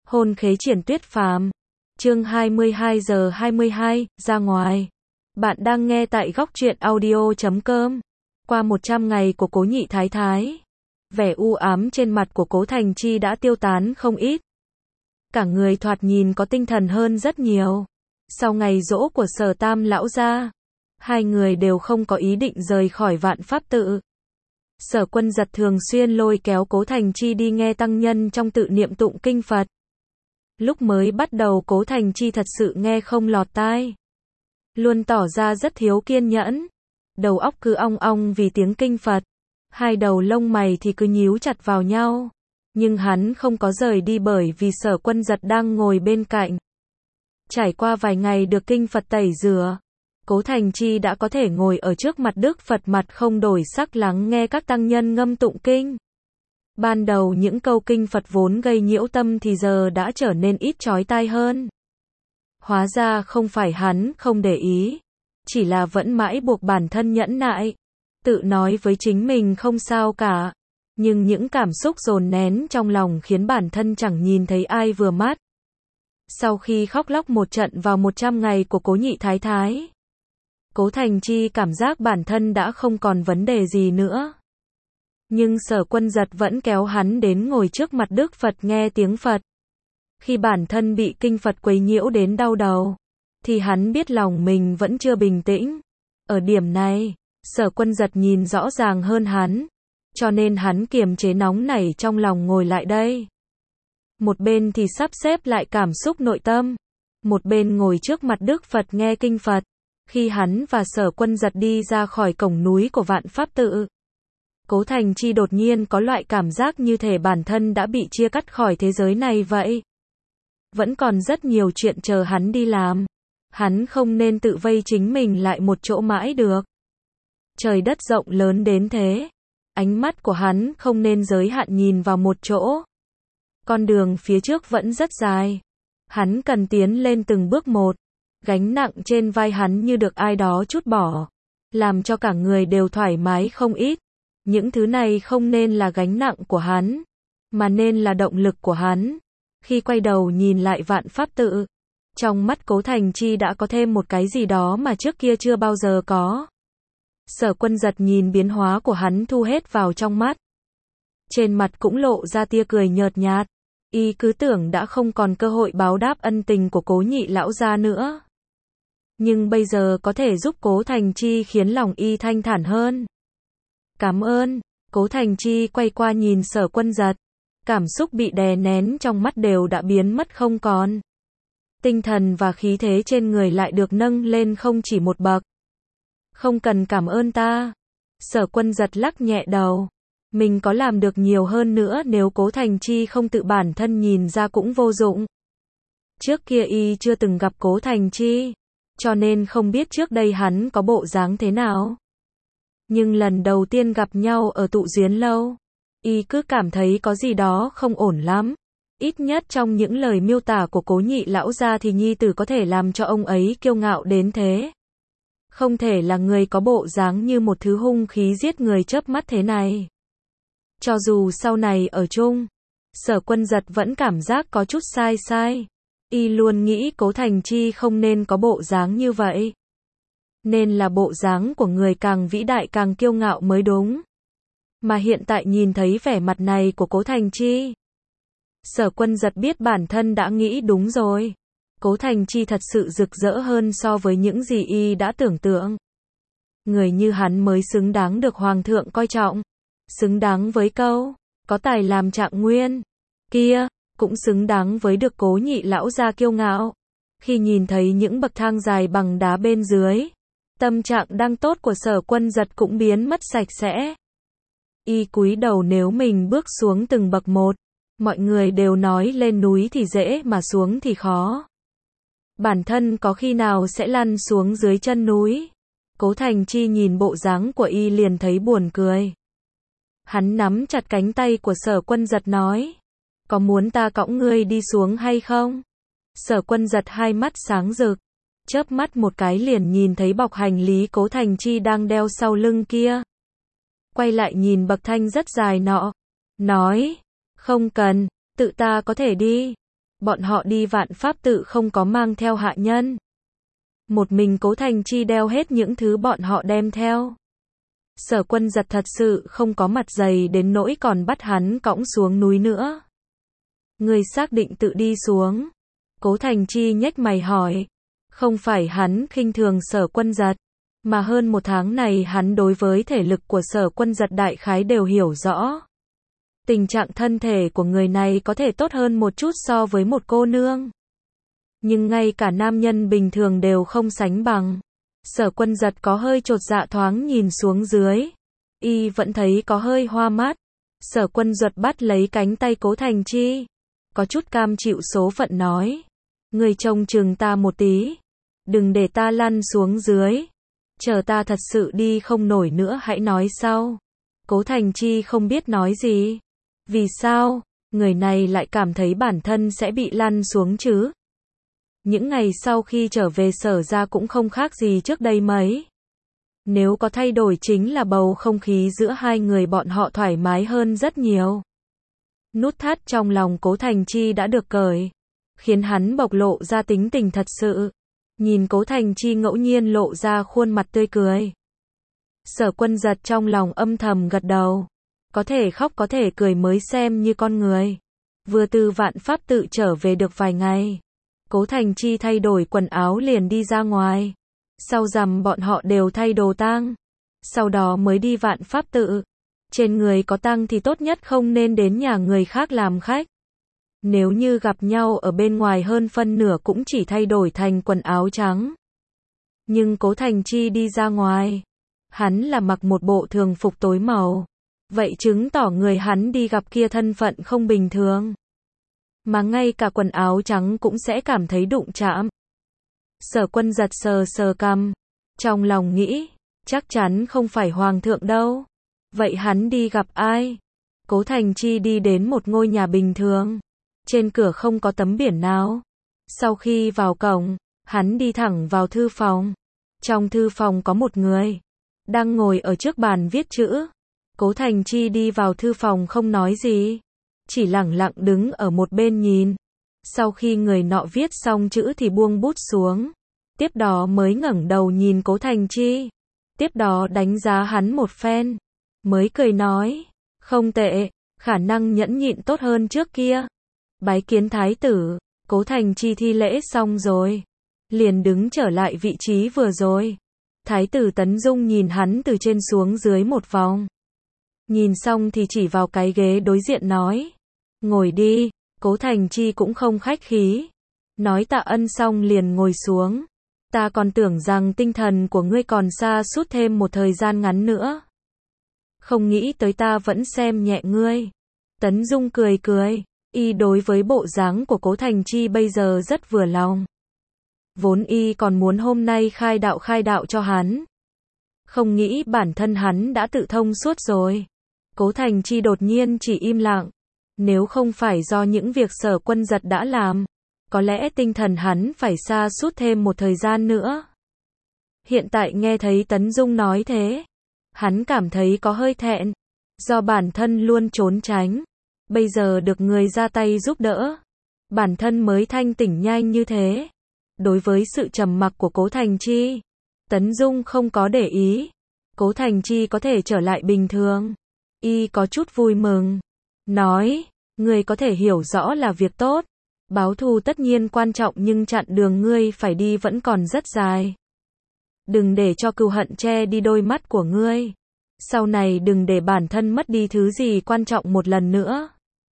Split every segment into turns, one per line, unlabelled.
Hôn khế triển tuyết phàm. Chương 22 giờ 22, ra ngoài. Bạn đang nghe tại góc truyện audio.com. Qua 100 ngày của Cố Nhị Thái Thái, vẻ u ám trên mặt của Cố Thành Chi đã tiêu tán không ít. Cả người thoạt nhìn có tinh thần hơn rất nhiều. Sau ngày giỗ của Sở Tam lão gia, hai người đều không có ý định rời khỏi Vạn Pháp tự. Sở Quân Giật thường xuyên lôi kéo Cố Thành Chi đi nghe tăng nhân trong tự niệm tụng kinh Phật. Lúc mới bắt đầu Cố Thành Chi thật sự nghe không lọt tai, luôn tỏ ra rất thiếu kiên nhẫn, đầu óc cứ ong ong vì tiếng kinh Phật, hai đầu lông mày thì cứ nhíu chặt vào nhau. Nhưng hắn không có rời đi bởi vì Sở Quân Giật đang ngồi bên cạnh. Trải qua vài ngày được kinh Phật tẩy rửa, Cố Thành Chi đã có thể ngồi ở trước mặt Đức Phật mặt không đổi sắc lắng nghe các tăng nhân ngâm tụng kinh. Ban đầu những câu kinh Phật vốn gây nhiễu tâm thì giờ đã trở nên ít chói tai hơn. Hóa ra không phải hắn không để ý, chỉ là vẫn mãi buộc bản thân nhẫn nại, tự nói với chính mình không sao cả. Nhưng những cảm xúc dồn nén trong lòng khiến bản thân chẳng nhìn thấy ai vừa mắt. Sau khi khóc lóc một trận vào 100 ngày của Cố Nhị Thái Thái, Cố Thành Chi cảm giác bản thân đã không còn vấn đề gì nữa. Nhưng Sở Quân Giật vẫn kéo hắn đến ngồi trước mặt Đức Phật nghe tiếng Phật. Khi bản thân bị kinh Phật quấy nhiễu đến đau đầu, thì hắn biết lòng mình vẫn chưa bình tĩnh. Ở điểm này, Sở Quân Giật nhìn rõ ràng hơn hắn, cho nên hắn kiềm chế nóng nảy trong lòng ngồi lại đây. Một bên thì sắp xếp lại cảm xúc nội tâm, một bên ngồi trước mặt Đức Phật nghe kinh Phật. Khi hắn và Sở Quân Giật đi ra khỏi cổng núi của Vạn Pháp tự, Cố Thành Chi đột nhiên có loại cảm giác như thể bản thân đã bị chia cắt khỏi thế giới này vậy. Vẫn còn rất nhiều chuyện chờ hắn đi làm. Hắn không nên tự vây chính mình lại một chỗ mãi được. Trời đất rộng lớn đến thế, ánh mắt của hắn không nên giới hạn nhìn vào một chỗ. Con đường phía trước vẫn rất dài. Hắn cần tiến lên từng bước một. Gánh nặng trên vai hắn như được ai đó trút bỏ, làm cho cả người đều thoải mái không ít. Những thứ này không nên là gánh nặng của hắn, mà nên là động lực của hắn. Khi quay đầu nhìn lại Vạn Pháp tự, trong mắt Cố Thành Chi đã có thêm một cái gì đó mà trước kia chưa bao giờ có. Sở Quân Giật nhìn biến hóa của hắn thu hết vào trong mắt. Trên mặt cũng lộ ra tia cười nhợt nhạt. Y cứ tưởng đã không còn cơ hội báo đáp ân tình của Cố Nhị lão gia nữa. Nhưng bây giờ có thể giúp Cố Thành Chi khiến lòng y thanh thản hơn. Cảm ơn. Cố Thành Chi quay qua nhìn Sở Quân Giật. Cảm xúc bị đè nén trong mắt đều đã biến mất không còn. Tinh thần và khí thế trên người lại được nâng lên không chỉ một bậc. Không cần cảm ơn ta. Sở Quân Giật lắc nhẹ đầu. Mình có làm được nhiều hơn nữa nếu Cố Thành Chi không tự bản thân nhìn ra cũng vô dụng. Trước kia y chưa từng gặp Cố Thành Chi, cho nên không biết trước đây hắn có bộ dáng thế nào. Nhưng lần đầu tiên gặp nhau ở tụ duyến lâu, y cứ cảm thấy có gì đó không ổn lắm. Ít nhất trong những lời miêu tả của Cố Nhị lão gia thì nhi tử có thể làm cho ông ấy kiêu ngạo đến thế. Không thể là người có bộ dáng như một thứ hung khí giết người chớp mắt thế này. Cho dù sau này ở chung, Sở Quân Giật vẫn cảm giác có chút sai sai. Y luôn nghĩ Cố Thành Chi không nên có bộ dáng như vậy. Nên là bộ dáng của người càng vĩ đại càng kiêu ngạo mới đúng. Mà hiện tại nhìn thấy vẻ mặt này của Cố Thành Chi, Sở Quân Giật biết bản thân đã nghĩ đúng rồi. Cố Thành Chi thật sự rực rỡ hơn so với những gì y đã tưởng tượng. Người như hắn mới xứng đáng được Hoàng thượng coi trọng. Xứng đáng với câu, có tài làm trạng nguyên. Kia, cũng xứng đáng với được Cố Nhị lão gia kiêu ngạo. Khi nhìn thấy những bậc thang dài bằng đá bên dưới, tâm trạng đang tốt của Sở Quân Giật cũng biến mất sạch sẽ. Y cúi đầu nếu mình bước xuống từng bậc một, mọi người đều nói lên núi thì dễ mà xuống thì khó. Bản thân có khi nào sẽ lăn xuống dưới chân núi. Cố Thành Chi nhìn bộ dáng của y liền thấy buồn cười. Hắn nắm chặt cánh tay của Sở Quân Giật nói, có muốn ta cõng ngươi đi xuống hay không? Sở Quân Giật hai mắt sáng rực, chớp mắt một cái liền nhìn thấy bọc hành lý Cố Thành Chi đang đeo sau lưng kia. Quay lại nhìn bậc thang rất dài nọ, nói, không cần, tự ta có thể đi. bọn họ đi Vạn Pháp tự không có mang theo hạ nhân. Một mình Cố Thành Chi đeo hết những thứ bọn họ đem theo. Sở Quân Giật thật sự không có mặt dày đến nỗi còn bắt hắn cõng xuống núi nữa. Người xác định tự đi xuống. Cố Thành Chi nhếch mày hỏi. Không phải hắn khinh thường Sở Quân Giật, mà hơn một tháng này hắn đối với thể lực của Sở Quân Giật đại khái đều hiểu rõ. Tình trạng thân thể của người này có thể tốt hơn một chút so với một cô nương. Nhưng ngay cả nam nhân bình thường đều không sánh bằng. Sở Quân Giật có hơi chột dạ thoáng nhìn xuống dưới. Y vẫn thấy có hơi hoa mắt. Sở Quân Giật bắt lấy cánh tay Cố Thành Chi. Có chút cam chịu số phận nói. Người trông chừng ta một tí. Đừng để ta lăn xuống dưới. Chờ ta thật sự đi không nổi nữa hãy nói sau. Cố Thành Chi không biết nói gì. Vì sao, người này lại cảm thấy bản thân sẽ bị lăn xuống chứ? Những ngày sau khi trở về Sở ra cũng không khác gì trước đây mấy. Nếu có thay đổi chính là bầu không khí giữa hai người bọn họ thoải mái hơn rất nhiều. Nút thắt trong lòng Cố Thành Chi đã được cởi, khiến hắn bộc lộ ra tính tình thật sự. Nhìn Cố Thành Chi ngẫu nhiên lộ ra khuôn mặt tươi cười. Sở Quân Giật trong lòng âm thầm gật đầu. Có thể khóc có thể cười mới xem như con người. Vừa từ Vạn Pháp tự trở về được vài ngày, Cố Thành Chi thay đổi quần áo liền đi ra ngoài. Sau rằm bọn họ đều thay đồ tang. Sau đó mới đi Vạn Pháp tự. Trên người có tang thì tốt nhất không nên đến nhà người khác làm khách. Nếu như gặp nhau ở bên ngoài hơn phân nửa cũng chỉ thay đổi thành quần áo trắng. Nhưng Cố Thành Chi đi ra ngoài, hắn là mặc một bộ thường phục tối màu. Vậy chứng tỏ người hắn đi gặp kia thân phận không bình thường. Mà ngay cả quần áo trắng cũng sẽ cảm thấy đụng chạm. Sở Quân Giật sờ sờ cằm, trong lòng nghĩ, chắc chắn không phải hoàng thượng đâu. Vậy hắn đi gặp ai? Cố Thành Chi đi đến một ngôi nhà bình thường. Trên cửa không có tấm biển nào. Sau khi vào cổng, hắn đi thẳng vào thư phòng. Trong thư phòng có một người đang ngồi ở trước bàn viết chữ. Cố Thành Chi đi vào thư phòng không nói gì, chỉ lẳng lặng đứng ở một bên nhìn. Sau khi người nọ viết xong chữ thì buông bút xuống. Tiếp đó mới ngẩng đầu nhìn Cố Thành Chi. Tiếp đó đánh giá hắn một phen. Mới cười nói, không tệ, khả năng nhẫn nhịn tốt hơn trước kia. Bái kiến thái tử. Cố Thành Chi thi lễ xong rồi, liền đứng trở lại vị trí vừa rồi. Thái tử Tấn Dung nhìn hắn từ trên xuống dưới một vòng. Nhìn xong thì chỉ vào cái ghế đối diện nói, ngồi đi. Cố Thành Chi cũng không khách khí, nói tạ ân xong liền ngồi xuống. Ta còn tưởng rằng tinh thần của ngươi còn sa sút thêm một thời gian ngắn nữa. Không nghĩ tới ta vẫn xem nhẹ ngươi. Tấn Dung cười cười, y đối với bộ dáng của Cố Thành Chi bây giờ rất vừa lòng. Vốn y còn muốn hôm nay khai đạo cho hắn. Không nghĩ bản thân hắn đã tự thông suốt rồi. Cố Thành Chi đột nhiên chỉ im lặng. Nếu không phải do những việc Sở Quân Giật đã làm, có lẽ tinh thần hắn phải sa sút thêm một thời gian nữa. Hiện tại nghe thấy Tấn Dung nói thế, hắn cảm thấy có hơi thẹn. Do bản thân luôn trốn tránh, bây giờ được người ra tay giúp đỡ, bản thân mới thanh tỉnh nhanh như thế. Đối với sự trầm mặc của Cố Thành Chi, Tấn Dung không có để ý. Cố Thành Chi có thể trở lại bình thường, y có chút vui mừng. Nói, ngươi có thể hiểu rõ là việc tốt. Báo thù tất nhiên quan trọng nhưng chặn đường ngươi phải đi vẫn còn rất dài. Đừng để cho cừu hận che đi đôi mắt của ngươi. Sau này đừng để bản thân mất đi thứ gì quan trọng một lần nữa.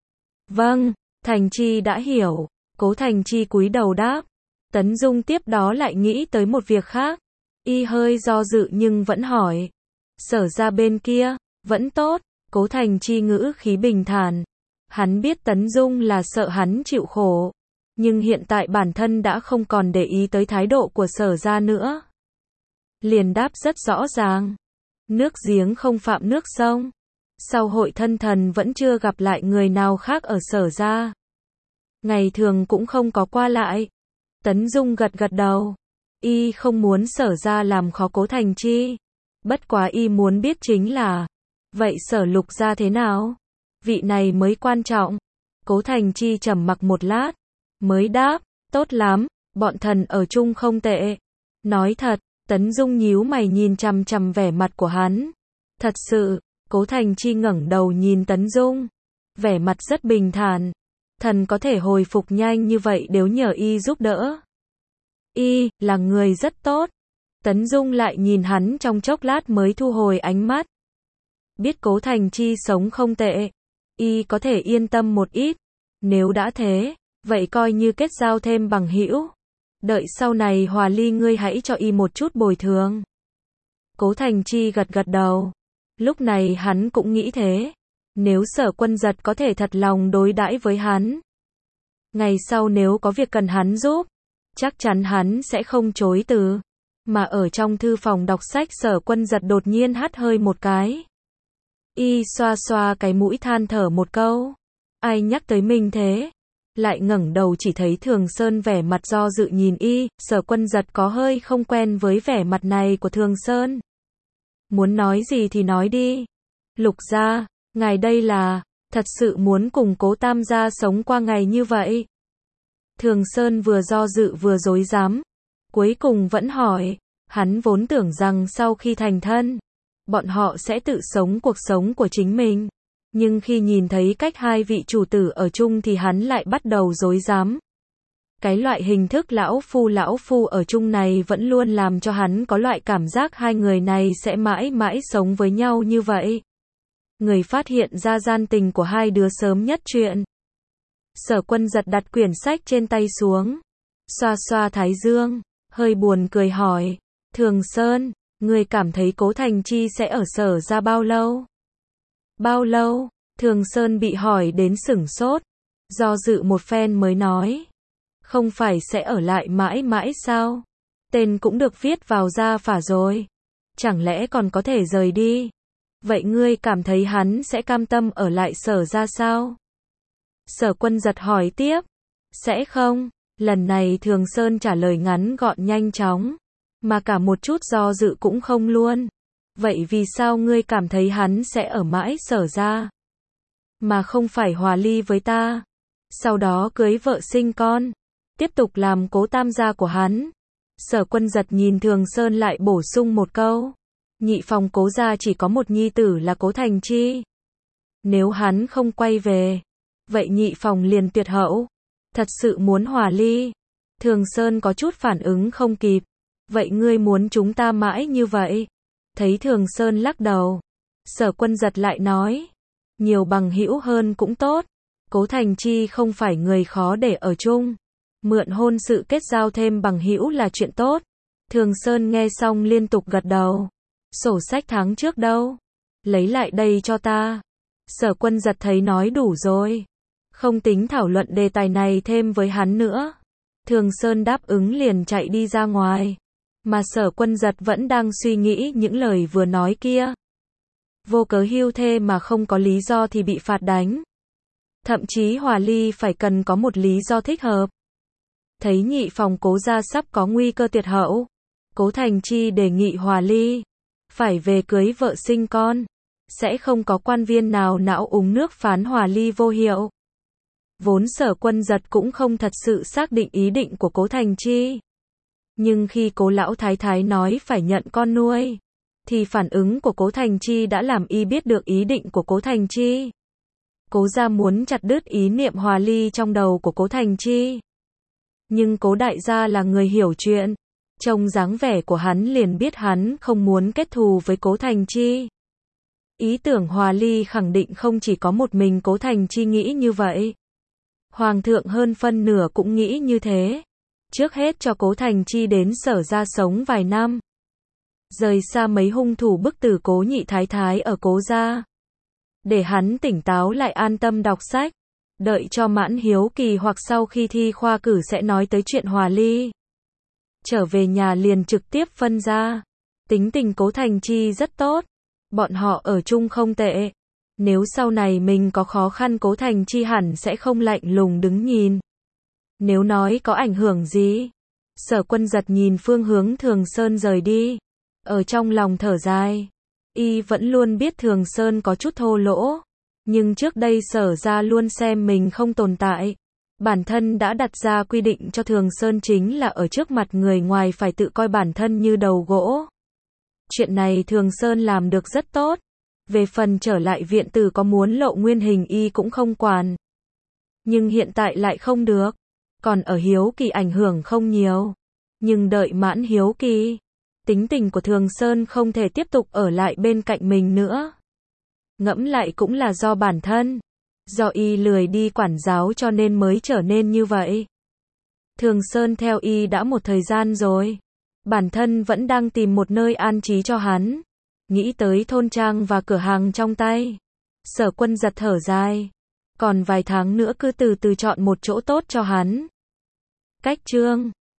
Vâng, Thành Chi đã hiểu. Cố Thành Chi cúi đầu đáp. Tấn Dung tiếp đó lại nghĩ tới một việc khác. Y hơi do dự nhưng vẫn hỏi. Sở ra bên kia, vẫn tốt. Cố Thành Chi ngữ khí bình thản. Hắn biết Tấn Dung là sợ hắn chịu khổ. Nhưng hiện tại bản thân đã không còn để ý tới thái độ của Sở ra nữa. Liền đáp rất rõ ràng. Nước giếng không phạm nước sông. Sau hội thân thần vẫn chưa gặp lại người nào khác ở Sở ra. Ngày thường cũng không có qua lại. Tấn Dung gật gật đầu. Y không muốn Sở ra làm khó Cố Thành Chi. Bất quá y muốn biết chính là, vậy Sở Lục ra thế nào? Vị này mới quan trọng. Cố Thành Chi trầm mặc một lát, mới đáp, tốt lắm, bọn thần ở chung không tệ. Nói thật, Tấn Dung nhíu mày nhìn chằm chằm vẻ mặt của hắn. Thật sự, Cố Thành Chi ngẩng đầu nhìn Tấn Dung. Vẻ mặt rất bình thản. Thần có thể hồi phục nhanh như vậy đều nhờ y giúp đỡ. Y, là người rất tốt. Tấn Dung lại nhìn hắn trong chốc lát mới thu hồi ánh mắt. Biết Cố Thành Chi sống không tệ. Y có thể yên tâm một ít. Nếu đã thế, vậy coi như kết giao thêm bằng hữu. Đợi sau này hòa ly ngươi hãy cho y một chút bồi thường. Cố Thành Chi gật gật đầu. Lúc này hắn cũng nghĩ thế. Nếu Sở Quân Giật có thể thật lòng đối đãi với hắn. Ngày sau nếu có việc cần hắn giúp, chắc chắn hắn sẽ không chối từ. Mà ở trong thư phòng đọc sách Sở Quân Giật đột nhiên hắt hơi một cái. Y xoa xoa cái mũi than thở một câu. Ai nhắc tới mình thế? Lại ngẩng đầu chỉ thấy Thường Sơn vẻ mặt do dự nhìn y, Sở Quân Giật có hơi không quen với vẻ mặt này của Thường Sơn. Muốn nói gì thì nói đi. Lục gia, ngài đây là, thật sự muốn cùng Cố Tam gia sống qua ngày như vậy. Thường Sơn vừa do dự vừa rối rắm, cuối cùng vẫn hỏi, hắn vốn tưởng rằng sau khi thành thân, bọn họ sẽ tự sống cuộc sống của chính mình. Nhưng khi nhìn thấy cách hai vị chủ tử ở chung thì hắn lại bắt đầu rối rắm. Cái loại hình thức lão phu ở chung này vẫn luôn làm cho hắn có loại cảm giác hai người này sẽ mãi mãi sống với nhau như vậy. Người phát hiện ra gian tình của hai đứa sớm nhất chuyện. Sở Quân Giật đặt quyển sách trên tay xuống, xoa xoa thái dương, hơi buồn cười hỏi, Thường Sơn, người cảm thấy Cố Thành Chi sẽ ở Sở ra bao lâu? Bao lâu? Thường Sơn bị hỏi đến sửng sốt, do dự một phen mới nói, không phải sẽ ở lại mãi mãi sao? Tên cũng được viết vào gia phả rồi, chẳng lẽ còn có thể rời đi? Vậy ngươi cảm thấy hắn sẽ cam tâm ở lại Sở ra sao? Sở Quân Giật hỏi tiếp, sẽ không? Lần này Thường Sơn trả lời ngắn gọn nhanh chóng, mà cả một chút do dự cũng không luôn. Vậy vì sao ngươi cảm thấy hắn sẽ ở mãi Sở ra, mà không phải hòa ly với ta, sau đó cưới vợ sinh con, tiếp tục làm Cố Tam gia của hắn? Sở Quân Giật nhìn Thường Sơn lại bổ sung một câu, nhị phòng Cố gia chỉ có một nhi tử là Cố Thành Chi. Nếu hắn không quay về, vậy nhị phòng liền tuyệt hậu. Thật sự muốn hòa ly? Thường Sơn có chút phản ứng không kịp. Vậy ngươi muốn chúng ta mãi như vậy? Thấy Thường Sơn lắc đầu, Sở Quân Giật lại nói, nhiều bằng hữu hơn cũng tốt. Cố Thành Chi không phải người khó để ở chung. Mượn hôn sự kết giao thêm bằng hữu là chuyện tốt. Thường Sơn nghe xong liên tục gật đầu. Sổ sách tháng trước đâu? Lấy lại đây cho ta. Sở Quân Giật thấy nói đủ rồi, không tính thảo luận đề tài này thêm với hắn nữa. Thường Sơn đáp ứng liền chạy đi ra ngoài. Mà Sở Quân Giật vẫn đang suy nghĩ những lời vừa nói kia. Vô cớ hưu thê mà không có lý do thì bị phạt đánh. Thậm chí hòa ly phải cần có một lý do thích hợp. Thấy nhị phòng Cố gia sắp có nguy cơ tuyệt hậu, Cố Thành Chi đề nghị hòa ly, phải về cưới vợ sinh con, sẽ không có quan viên nào não uống nước phán hòa ly vô hiệu. Vốn Sở Quân Giật cũng không thật sự xác định ý định của Cố Thành Chi. Nhưng khi Cố lão thái thái nói phải nhận con nuôi, thì phản ứng của Cố Thành Chi đã làm y biết được ý định của Cố Thành Chi. Cố gia muốn chặt đứt ý niệm hòa ly trong đầu của Cố Thành Chi. Nhưng Cố đại gia là người hiểu chuyện, trông dáng vẻ của hắn liền biết hắn không muốn kết thù với Cố Thành Chi. Ý tưởng hòa ly khẳng định không chỉ có một mình Cố Thành Chi nghĩ như vậy. Hoàng thượng hơn phân nửa cũng nghĩ như thế. Trước hết cho Cố Thành Chi đến Sở ra sống vài năm, rời xa mấy hung thủ bức tử Cố nhị thái thái ở Cố gia, để hắn tỉnh táo lại an tâm đọc sách. Đợi cho mãn hiếu kỳ hoặc sau khi thi khoa cử sẽ nói tới chuyện hòa ly. Trở về nhà liền trực tiếp phân ra. Tính tình Cố Thành Chi rất tốt, bọn họ ở chung không tệ. Nếu sau này mình có khó khăn Cố Thành Chi hẳn sẽ không lạnh lùng đứng nhìn. Nếu nói có ảnh hưởng gì? Sở Quân Giật nhìn phương hướng Thường Sơn rời đi, ở trong lòng thở dài. Y vẫn luôn biết Thường Sơn có chút thô lỗ, nhưng trước đây Sở ra luôn xem mình không tồn tại. Bản thân đã đặt ra quy định cho Thường Sơn chính là ở trước mặt người ngoài phải tự coi bản thân như đầu gỗ. Chuyện này Thường Sơn làm được rất tốt. Về phần trở lại viện tử có muốn lộ nguyên hình y cũng không quản. Nhưng hiện tại lại không được. Còn ở Hiếu Kỳ ảnh hưởng không nhiều. Nhưng đợi mãn Hiếu Kỳ, tính tình của Thường Sơn không thể tiếp tục ở lại bên cạnh mình nữa. Ngẫm lại cũng là do bản thân. Do y lười đi quản giáo cho nên mới trở nên như vậy. Thường Sơn theo y đã một thời gian rồi. Bản thân vẫn đang tìm một nơi an trí cho hắn. Nghĩ tới thôn trang và cửa hàng trong tay. Sở Quân giật thở dài. Còn vài tháng nữa cứ từ từ chọn một chỗ tốt cho hắn. Cách chương